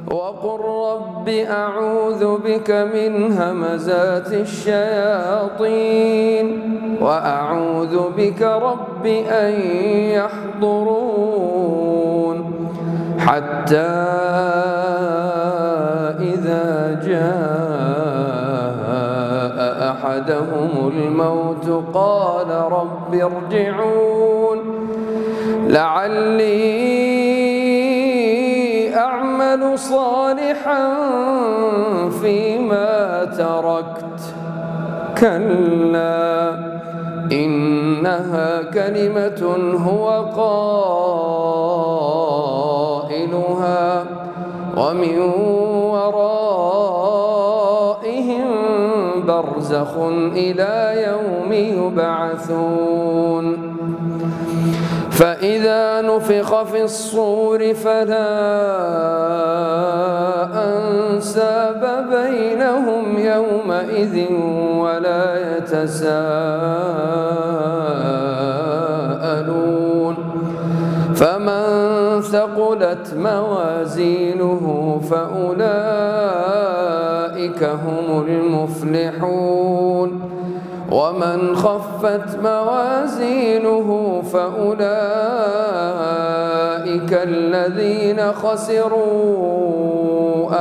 وقل رب أعوذ بك من همزات الشياطين وأعوذ بك رب أن يحضرون حتى إذا جاء أحدهم الموت قال رب ارجعون لعلي أعمل صالحا فيما تركت كلا إنها كلمة هو قائلها ومن ورائهم برزخ إلى يوم يبعثون فإذا نفخ في الصور فلا أنساب بينهم يومئذ ولا يتساءلون فمن ثقلت موازينه فأولئك هم المفلحون ومن خفت موازينه فأولئك الذين خسروا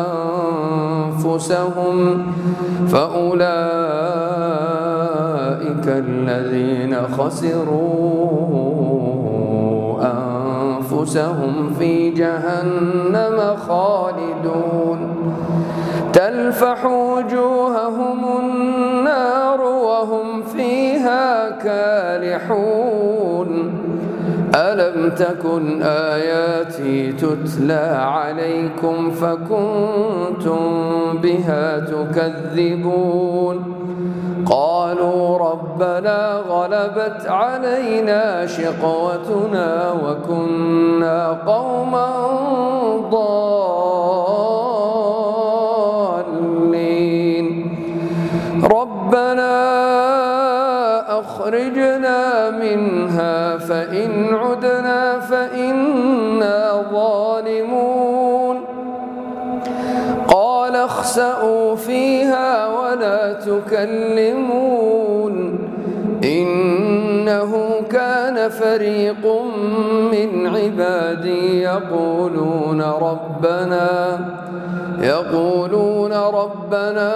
أنفسهم في جهنم خالدون تلفح وجوههم النار وهم فيها كالحون ألم تكن آياتي تتلى عليكم فكنتم بها تكذبون قالوا ربنا غلبت علينا شقوتنا وكنا قوما ضالين ربنا أخرجنا منها فإن عدنا فإنا ظالمون قال اخسئوا فيها ولا تكلمون إنه كان فريق من عبادي يقولون ربنا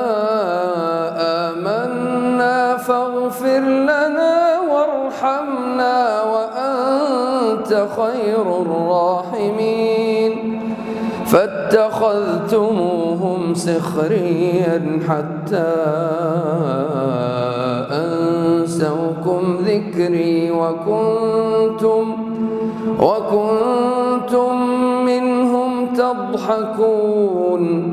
آمنا فاغفر لنا وارحمنا وأنت خير الراحمين فاتخذتموهم سخريا حتى أنسوكم ذكري وكنتم منهم تضحكون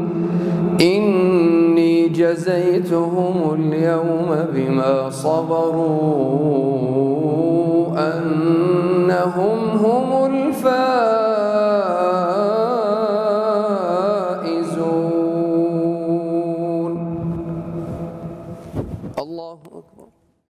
إني جزيتهم اليوم بما صبروا أنهم هم الفائزون